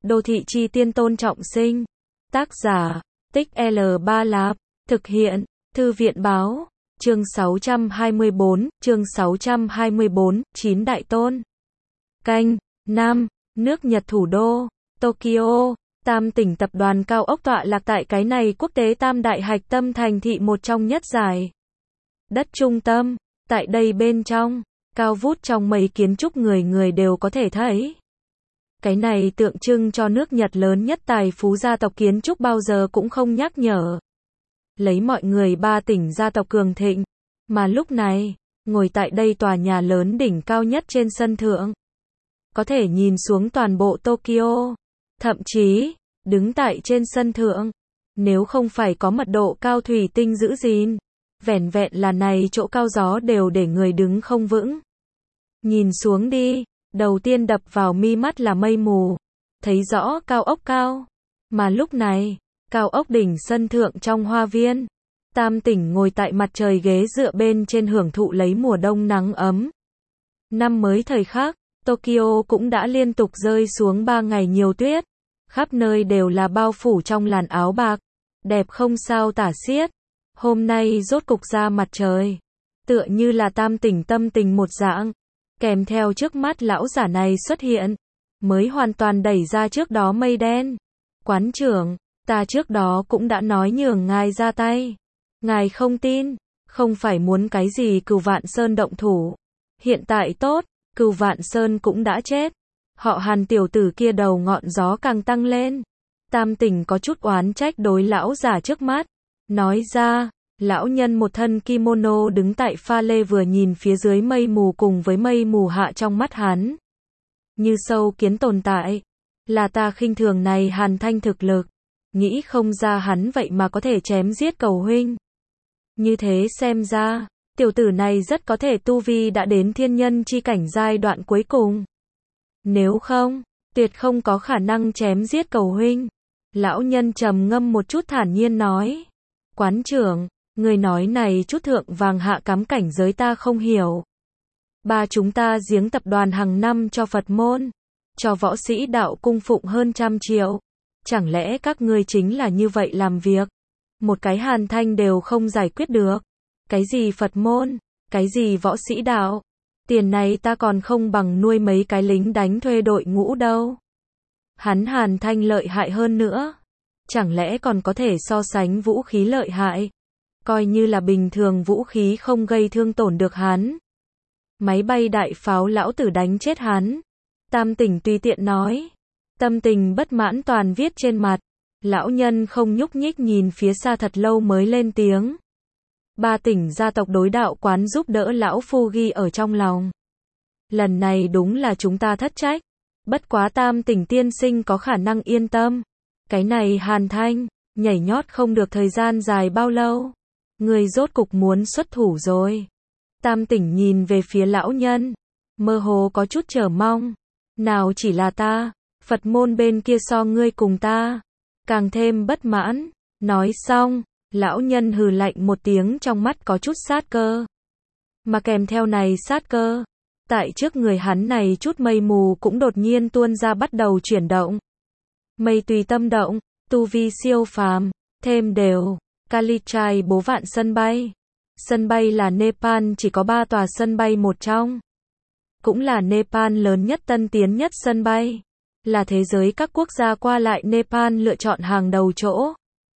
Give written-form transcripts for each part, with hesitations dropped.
Đô thị chi tiên Tôn Trọng Sinh. Tác giả, Tích L3 Lạp. Thực hiện, Thư viện báo. Chương 624, 9 Đại Tôn. Canh, Nam, nước Nhật thủ đô, Tokyo. Tam tỉnh tập đoàn cao ốc tọa lạc tại cái này quốc tế tam đại hạch tâm thành thị một trong nhất giải đất trung tâm. Tại đây bên trong, cao vút trong mây kiến trúc người người đều có thể thấy. Cái này tượng trưng cho nước Nhật lớn nhất tài phú gia tộc kiến trúc bao giờ cũng không nhắc nhở. Lấy mọi người ba tỉnh gia tộc cường thịnh, mà lúc này, ngồi tại đây tòa nhà lớn đỉnh cao nhất trên sân thượng. Có thể nhìn xuống toàn bộ Tokyo. Thậm chí, đứng tại trên sân thượng, nếu không phải có mật độ cao thủy tinh giữ gìn, vẻn vẹn là này chỗ cao gió đều để người đứng không vững. Nhìn xuống đi, đầu tiên đập vào mi mắt là mây mù, thấy rõ cao ốc cao. Mà lúc này, cao ốc đỉnh sân thượng trong hoa viên, Tam tỉnh ngồi tại mặt trời ghế dựa bên trên hưởng thụ lấy mùa đông nắng ấm. Năm mới thời khắc, Tokyo cũng đã liên tục rơi xuống 3 ngày nhiều tuyết. Khắp nơi đều là bao phủ trong làn áo bạc, đẹp không sao tả xiết. Hôm nay rốt cục ra mặt trời, tựa như là Tam tỉnh tâm tình một dạng. Kèm theo trước mắt lão giả này xuất hiện, mới hoàn toàn đẩy ra trước đó mây đen. Quán trưởng, ta trước đó cũng đã nói nhường ngài ra tay. Ngài không tin, không phải muốn cái gì Cửu Vạn Sơn động thủ. Hiện tại tốt, Cửu Vạn Sơn cũng đã chết. Họ Hàn tiểu tử kia đầu ngọn gió càng tăng lên. Tam tỉnh có chút oán trách đối lão giả trước mắt. Nói ra, lão nhân một thân kimono đứng tại pha lê vừa nhìn phía dưới mây mù cùng với mây mù hạ trong mắt hắn. Như sâu kiến tồn tại. Là ta khinh thường này Hàn Thanh thực lực. Nghĩ không ra hắn vậy mà có thể chém giết Cầu huynh. Như thế xem ra, tiểu tử này rất có thể tu vi đã đến thiên nhân chi cảnh giai đoạn cuối cùng. Nếu không, tuyệt không có khả năng chém giết Cầu huynh. Lão nhân trầm ngâm một chút thản nhiên nói. Quán trưởng, người nói này chút thượng vàng hạ cắm cảnh giới ta không hiểu. Ba chúng ta giếng tập đoàn hàng năm cho Phật môn, cho võ sĩ đạo cung phụng hơn 100 triệu. Chẳng lẽ các ngươi chính là như vậy làm việc? Một cái Hàn Thanh đều không giải quyết được. Cái gì Phật môn, cái gì võ sĩ đạo? Tiền này ta còn không bằng nuôi mấy cái lính đánh thuê đội ngũ đâu. Hắn Hàn Thanh lợi hại hơn nữa. Chẳng lẽ còn có thể so sánh vũ khí lợi hại? Coi như là bình thường vũ khí không gây thương tổn được hắn. Máy bay đại pháo lão tử đánh chết hắn. Tam tỉnh tùy tiện nói. Tâm tình bất mãn toàn viết trên mặt. Lão nhân không nhúc nhích nhìn phía xa thật lâu mới lên tiếng. Ba tỉnh gia tộc đối đạo quán giúp đỡ lão phu ghi ở trong lòng. Lần này đúng là chúng ta thất trách. Bất quá Tam tỉnh tiên sinh có khả năng yên tâm. Cái này Hàn Thanh, nhảy nhót không được thời gian dài bao lâu. Người rốt cục muốn xuất thủ rồi. Tam tỉnh nhìn về phía lão nhân. Mơ hồ có chút chờ mong. Nào chỉ là ta, Phật môn bên kia so ngươi cùng ta. Càng thêm bất mãn. Nói xong, lão nhân hừ lạnh một tiếng trong mắt có chút sát cơ. Mà kèm theo này sát cơ, tại trước người hắn này chút mây mù cũng đột nhiên tuôn ra bắt đầu chuyển động. Mây tùy tâm động, tu vi siêu phàm, thêm đều, Kalitrai bố vạn sân bay. Sân bay là Nepal chỉ có 3 tòa sân bay một trong. Cũng là Nepal lớn nhất tân tiến nhất sân bay. Là thế giới các quốc gia qua lại Nepal lựa chọn hàng đầu chỗ.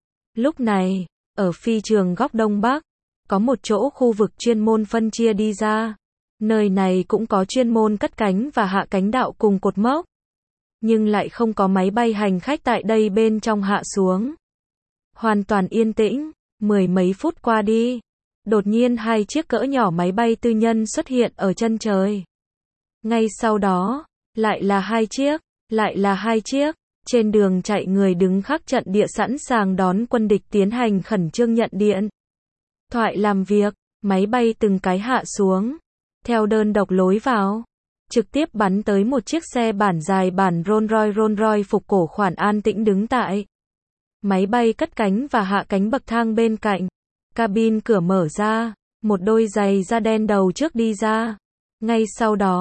Lúc này, ở phi trường góc Đông Bắc, có một chỗ khu vực chuyên môn phân chia đi ra. Nơi này cũng có chuyên môn cất cánh và hạ cánh đạo cùng cột mốc. Nhưng lại không có máy bay hành khách tại đây bên trong hạ xuống. Hoàn toàn yên tĩnh, 10 mấy phút qua đi. Đột nhiên 2 chiếc cỡ nhỏ máy bay tư nhân xuất hiện ở chân trời. Ngay sau đó, lại là 2 chiếc, lại là 2 chiếc. Trên đường chạy người đứng khắc trận địa sẵn sàng đón quân địch tiến hành khẩn trương nhận điện thoại làm việc. Máy bay từng cái hạ xuống, theo đơn độc lối vào, trực tiếp bắn tới một chiếc xe bản dài bản Rolls-Royce phục cổ khoản an tĩnh đứng tại máy bay cất cánh và hạ cánh bậc thang bên cạnh. Cabin cửa mở ra, một đôi giày da đen đầu trước đi ra. Ngay sau đó,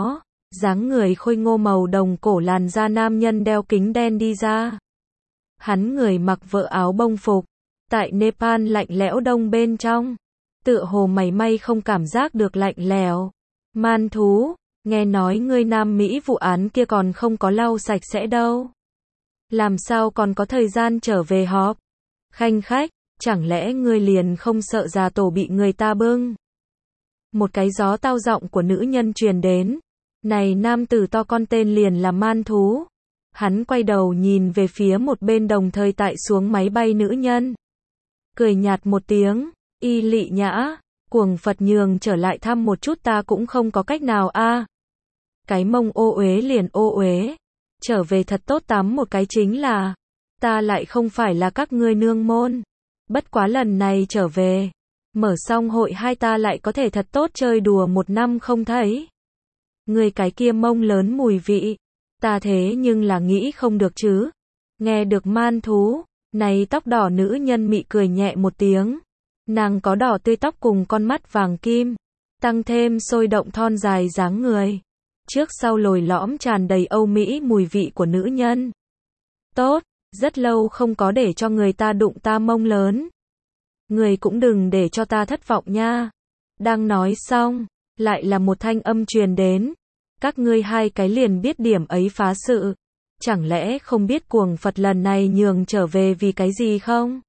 dáng người khôi ngô màu đồng cổ làn da nam nhân đeo kính đen đi ra. Hắn người mặc vợ áo bông phục, tại Nepal lạnh lẽo đông bên trong, tựa hồ mảy may không cảm giác được lạnh lẽo. Man thú, nghe nói ngươi Nam Mỹ vụ án kia còn không có lau sạch sẽ đâu. Làm sao còn có thời gian trở về họp? Khanh khách, chẳng lẽ ngươi liền không sợ già tổ bị người ta bưng? Một cái gió tao giọng của nữ nhân truyền đến. Này nam tử to con tên liền là Man thú. Hắn quay đầu nhìn về phía một bên đồng thời tại xuống máy bay nữ nhân. Cười nhạt một tiếng, Y Lị Nhã, cuồng Phật nhường trở lại thăm một chút ta cũng không có cách nào a. Cái mông ô uế liền ô uế. Trở về thật tốt tắm một cái chính là. Ta lại không phải là các ngươi nương môn. Bất quá lần này trở về. Mở xong hội hai ta lại có thể thật tốt chơi đùa một năm không thấy. Người cái kia mông lớn mùi vị. Ta thế nhưng là nghĩ không được chứ. Nghe được Man thú. Này tóc đỏ nữ nhân mị cười nhẹ một tiếng. Nàng có đỏ tươi tóc cùng con mắt vàng kim. Tăng thêm sôi động thon dài dáng người. Trước sau lồi lõm tràn đầy Âu Mỹ mùi vị của nữ nhân. Tốt, rất lâu không có để cho người ta đụng ta mông lớn. Người cũng đừng để cho ta thất vọng nha. Đang nói xong, lại là một thanh âm truyền đến. Các ngươi hai cái liền biết điểm ấy phá sự. Chẳng lẽ không biết cuồng Phật lần này nhường trở về vì cái gì không?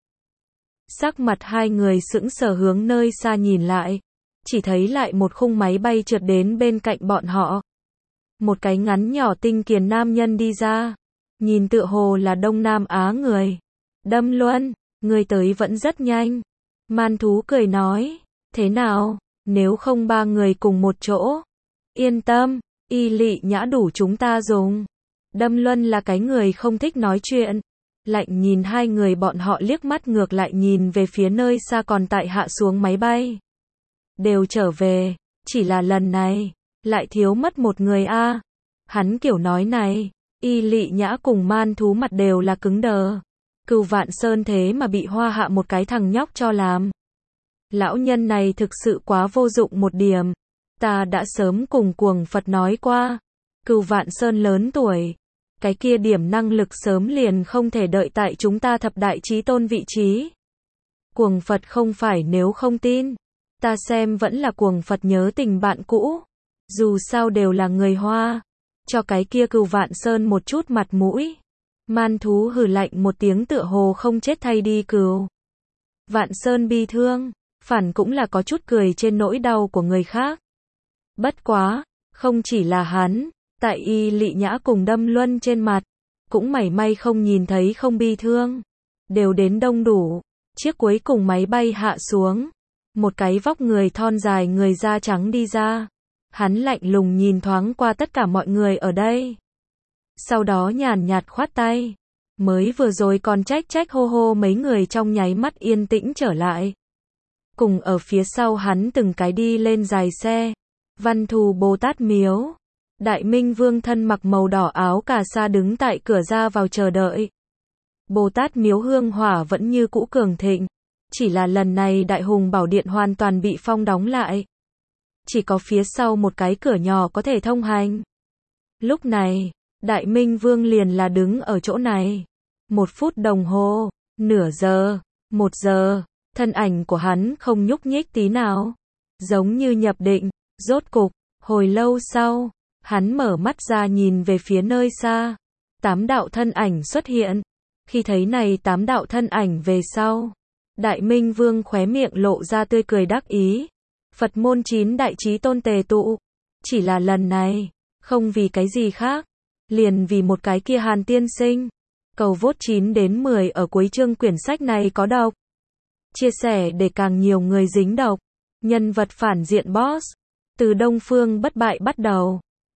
Sắc mặt hai người sững sờ hướng nơi xa nhìn lại. Chỉ thấy lại một khung máy bay trượt đến bên cạnh bọn họ. Một cái ngắn nhỏ tinh kiền nam nhân đi ra. Nhìn tựa hồ là Đông Nam Á người. Đâm Luân, người tới vẫn rất nhanh. Man thú cười nói. Thế nào, nếu không ba người cùng một chỗ? Yên tâm, Y Lị Nhã đủ chúng ta dùng. Đâm Luân là cái người không thích nói chuyện. Lạnh nhìn hai người bọn họ liếc mắt ngược lại nhìn về phía nơi xa còn tại hạ xuống máy bay. Đều trở về, chỉ là lần này, lại thiếu mất một người a. Hắn kiểu nói này, Y Lị Nhã cùng Man thú mặt đều là cứng đờ. Cửu Vạn Sơn thế mà bị Hoa Hạ một cái thằng nhóc cho làm. Lão nhân này thực sự quá vô dụng một điểm. Ta đã sớm cùng cuồng Phật nói qua. Cửu Vạn Sơn lớn tuổi. Cái kia điểm năng lực sớm liền không thể đợi tại chúng ta thập đại chí tôn vị trí. Cuồng Phật không phải nếu không tin. Ta xem vẫn là cuồng Phật nhớ tình bạn cũ. Dù sao đều là người Hoa. Cho cái kia Cửu Vạn Sơn một chút mặt mũi. Man thú hừ lạnh một tiếng tựa hồ không chết thay đi Cửu Vạn Sơn bi thương. Phản cũng là có chút cười trên nỗi đau của người khác. Bất quá, không chỉ là hắn. Tại Y Lị Nhã cùng Đâm Luân trên mặt, cũng mảy may không nhìn thấy không bi thương. Đều đến đông đủ. Chiếc cuối cùng máy bay hạ xuống. Một cái vóc người thon dài người da trắng đi ra. Hắn lạnh lùng nhìn thoáng qua tất cả mọi người ở đây. Sau đó nhàn nhạt khoát tay. Mới vừa rồi còn trách hô hô mấy người trong nháy mắt yên tĩnh trở lại. Cùng ở phía sau hắn từng cái đi lên dài xe. Văn Thù Bồ Tát Miếu. Đại Minh Vương thân mặc màu đỏ áo cà sa đứng tại cửa ra vào chờ đợi. Bồ Tát Miếu hương hỏa vẫn như cũ cường thịnh. Chỉ là lần này Đại Hùng Bảo Điện hoàn toàn bị phong đóng lại. Chỉ có phía sau một cái cửa nhỏ có thể thông hành. Lúc này, Đại Minh Vương liền là đứng ở chỗ này. 1 phút đồng hồ, nửa giờ, 1 giờ, thân ảnh của hắn không nhúc nhích tí nào. Giống như nhập định, rốt cục, hồi lâu sau. Hắn mở mắt ra nhìn về phía nơi xa. 8 đạo thân ảnh xuất hiện. Khi thấy này 8 đạo thân ảnh về sau. Đại Minh Vương khóe miệng lộ ra tươi cười đắc ý. Phật môn 9 đại chí tôn tề tụ. Chỉ là lần này. Không vì cái gì khác. Liền vì một cái kia Hàn tiên sinh. Cầu vote 9 đến 10 ở cuối chương quyển sách này có độc. Chia sẻ để càng nhiều người dính độc. Nhân vật phản diện boss. Từ Đông Phương bất bại bắt đầu.